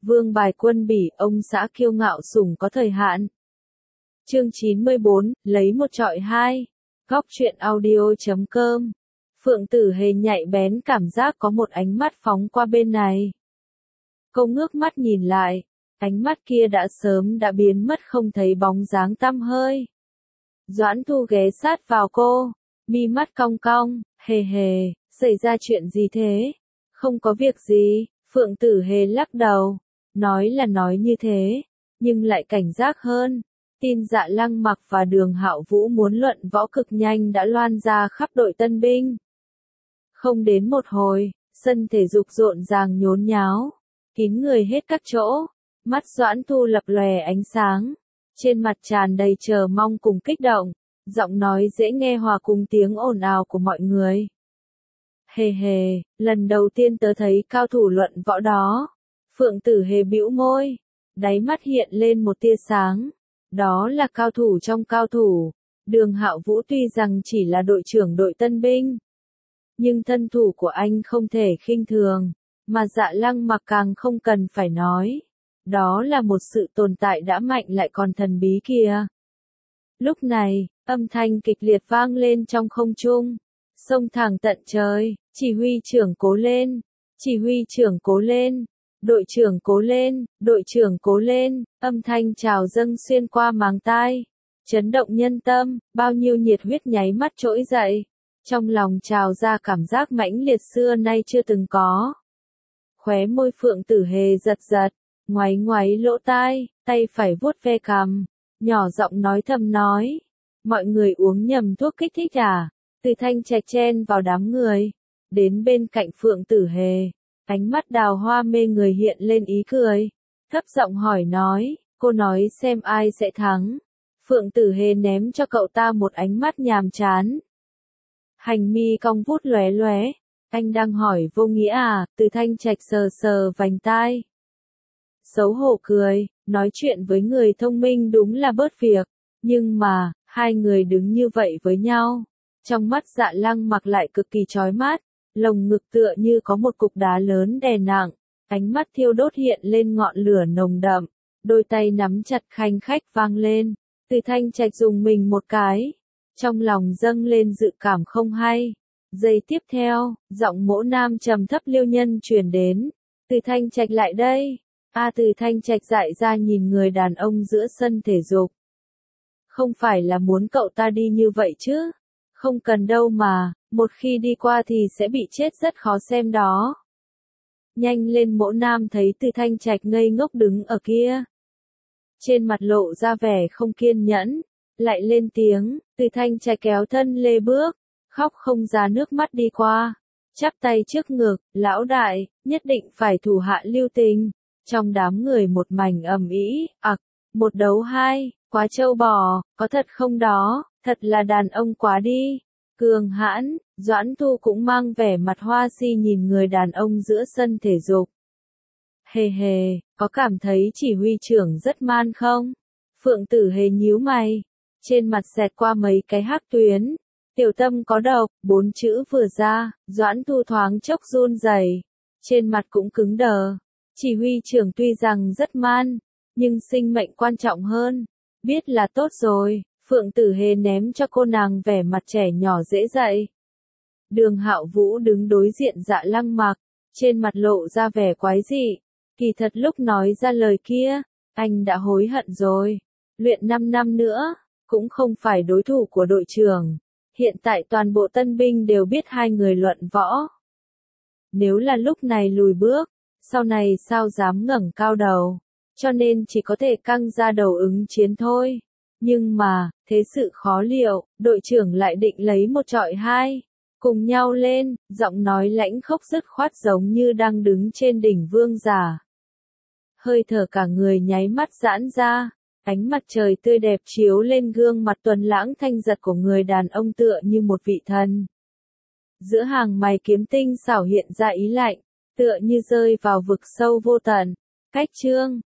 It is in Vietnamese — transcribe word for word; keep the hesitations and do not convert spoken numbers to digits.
Vương bài quân bỉ, ông xã kiêu ngạo sủng có thời hạn. Chương chín mươi bốn, lấy một trọi hai. Góc truyện audio chấm com. Phượng Tử Hề nhạy bén cảm giác có một ánh mắt phóng qua bên này. Cô ngước mắt nhìn lại, ánh mắt kia đã sớm đã biến mất không thấy bóng dáng tăm hơi. Doãn Thu ghé sát vào cô, mi mắt cong cong, hề hề, xảy ra chuyện gì thế? Không có việc gì, Phượng Tử Hề lắc đầu, nói là nói như thế, nhưng lại cảnh giác hơn. Tin Dạ Lăng Mặc và Đường Hạo Vũ muốn luận võ cực nhanh đã loan ra khắp đội tân binh. Không đến một hồi, sân thể dục rộn ràng nhốn nháo, kín người hết các chỗ, mắt Doãn Thu lập lòe ánh sáng, trên mặt tràn đầy chờ mong cùng kích động, giọng nói dễ nghe hòa cùng tiếng ồn ào của mọi người. Hề hề, lần đầu tiên tớ thấy cao thủ luận võ đó. Phượng Tử Hề bĩu môi, đáy mắt hiện lên một tia sáng. Đó là cao thủ trong cao thủ. Đường Hạo Vũ tuy rằng chỉ là đội trưởng đội tân binh, nhưng thân thủ của anh không thể khinh thường, mà Dạ Lăng Mặc càng không cần phải nói. Đó là một sự tồn tại đã mạnh lại còn thần bí kìa. Lúc này, âm thanh kịch liệt vang lên trong không trung, xông thẳng tận trời, chỉ huy trưởng cố lên, chỉ huy trưởng cố lên, đội trưởng cố lên, đội trưởng cố lên, âm thanh trào dâng xuyên qua màng tai, chấn động nhân tâm, bao nhiêu nhiệt huyết nháy mắt trỗi dậy, trong lòng trào ra cảm giác mãnh liệt xưa nay chưa từng có. Khóe môi Phượng Tử Hề giật giật, ngoáy ngoáy lỗ tai, tay phải vuốt ve cằm, nhỏ giọng nói thầm nói, mọi người uống nhầm thuốc kích thích à? Từ Thanh Trạch chen vào đám người, đến bên cạnh Phượng Tử Hề, ánh mắt đào hoa mê người hiện lên ý cười, thấp giọng hỏi nói, cô nói xem ai sẽ thắng. Phượng Tử Hề ném cho cậu ta một ánh mắt nhàm chán. Hành mi cong vút lóe lóe, anh đang hỏi vô nghĩa à? Từ Thanh Trạch sờ sờ vành tai, xấu hổ cười, nói chuyện với người thông minh đúng là bớt việc, nhưng mà, hai người đứng như vậy với nhau, trong mắt Dạ Lăng Mặc lại cực kỳ chói mắt, lồng ngực tựa như có một cục đá lớn đè nặng, ánh mắt thiêu đốt hiện lên ngọn lửa nồng đậm, đôi tay nắm chặt khanh khách vang lên, Từ Thanh Trạch dùng mình một cái, trong lòng dâng lên dự cảm không hay. Giây tiếp theo, giọng mỗ nam trầm thấp liêu nhân truyền đến, Từ Thanh Trạch lại đây. A Từ Thanh Trạch dại ra nhìn người đàn ông giữa sân thể dục. Không phải là muốn cậu ta đi như vậy chứ? Không cần đâu mà, một khi đi qua thì sẽ bị chết rất khó xem đó. Nhanh lên, mỗ nam thấy Từ Thanh Trạch ngây ngốc đứng ở kia. Trên mặt lộ ra vẻ không kiên nhẫn, lại lên tiếng, Từ Thanh Trạch kéo thân lê bước, khóc không ra nước mắt đi qua, chắp tay trước ngực, lão đại, nhất định phải thủ hạ lưu tình. Trong đám người một mảnh ầm ĩ, ặc, một đấu hai, quá trâu bò, có thật không đó, thật là đàn ông quá đi. Cường hãn, Doãn Thu cũng mang vẻ mặt hoa si nhìn người đàn ông giữa sân thể dục. Hề hề, có cảm thấy chỉ huy trưởng rất man không? Phượng Tử Hề nhíu mày, trên mặt xẹt qua mấy cái hắc tuyến. Tiểu tâm có độc, bốn chữ vừa ra, Doãn Thu thoáng chốc run rẩy, trên mặt cũng cứng đờ. Chỉ huy trưởng tuy rằng rất man, nhưng sinh mệnh quan trọng hơn. Biết là tốt rồi, Phượng Tử Hề ném cho cô nàng vẻ mặt trẻ nhỏ dễ dạy. Đường Hạo Vũ đứng đối diện Dạ Lăng Mặc, trên mặt lộ ra vẻ quái dị. Kỳ thật lúc nói ra lời kia, anh đã hối hận rồi. Luyện năm năm nữa, cũng không phải đối thủ của đội trưởng. Hiện tại toàn bộ tân binh đều biết hai người luận võ. Nếu là lúc này lùi bước, sau này sao dám ngẩng cao đầu, cho nên chỉ có thể căng ra đầu ứng chiến thôi. Nhưng mà, thế sự khó liệu, đội trưởng lại định lấy một trọi hai, cùng nhau lên, giọng nói lãnh khốc dứt khoát giống như đang đứng trên đỉnh vương giả. Hơi thở cả người nháy mắt giãn ra, ánh mặt trời tươi đẹp chiếu lên gương mặt tuấn lãng thanh giật của người đàn ông tựa như một vị thần. Giữa hàng mày kiếm tinh xảo hiện ra ý lạnh, tựa như rơi vào vực sâu vô tận. Cách chương